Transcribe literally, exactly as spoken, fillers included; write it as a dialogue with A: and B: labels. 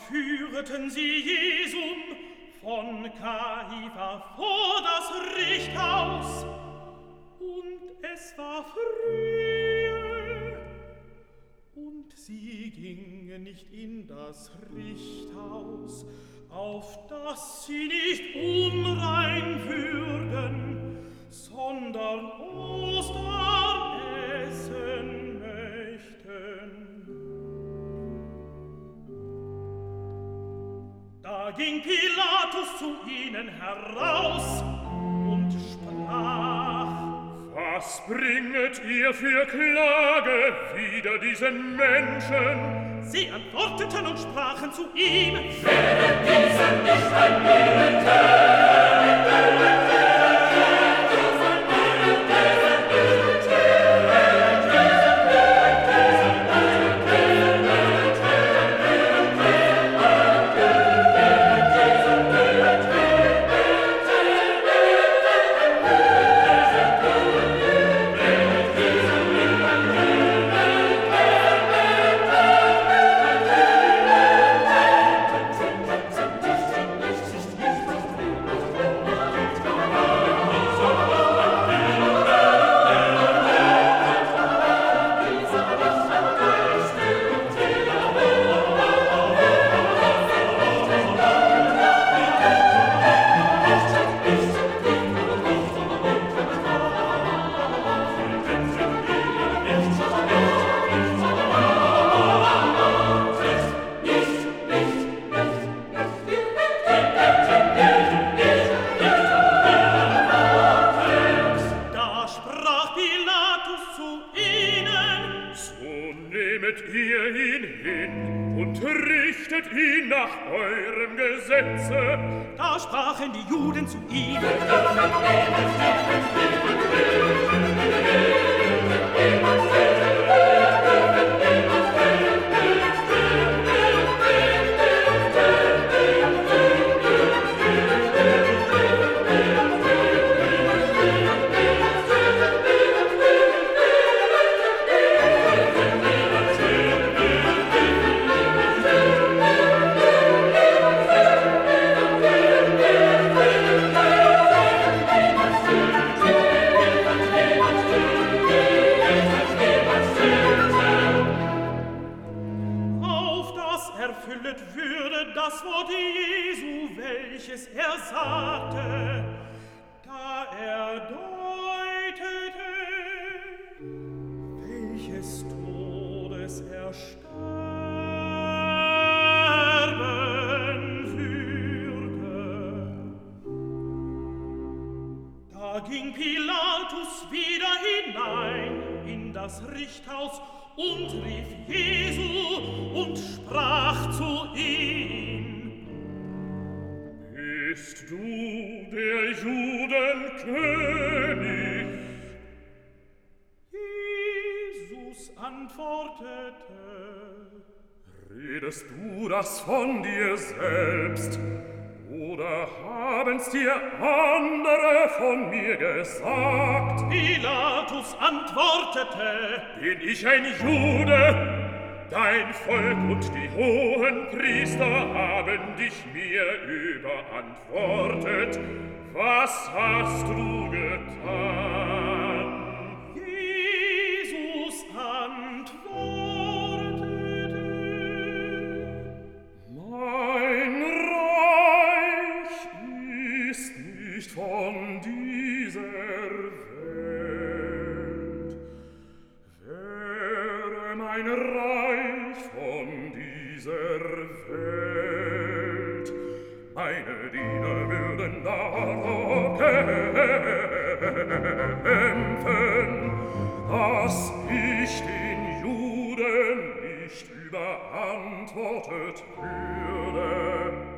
A: führeten sie Jesum von Kaifa vor das Richthaus, und es war frühe, und sie gingen nicht in das Richthaus, auf dass sie nicht unrein würden, sondern Ostern essen möchten. Da ging Pilatus zu ihnen heraus und sprach:
B: Was bringet ihr für Klage wider diesen Menschen?
A: Sie antworteten und sprachen zu ihm:
C: Wäre dieser nicht ein Militär?
A: Da sprachen die Juden zu ihm: das Wort Jesu, welches er sagte, da er deutete, welches Todes er sterben würde. Da ging Pilatus wieder hinein in das Richthaus und rief Jesu und sprach zu ihm:
B: Bist du der Juden König?
A: Jesus antwortete:
B: Redest du das von dir selbst, oder haben's dir andere von mir gesagt?
A: Pilatus antwortete:
B: Bin ich ein Jude? Dein Volk und die hohen Priester haben dich mir überantwortet. Was hast du getan?
A: Jesus antwortete:
B: Mein Reich ist nicht von dieser Welt. Wäre mein Reich von dieser Welt, meine Diener würden darauf kämpfen, dass ich den Juden nicht überantwortet würde.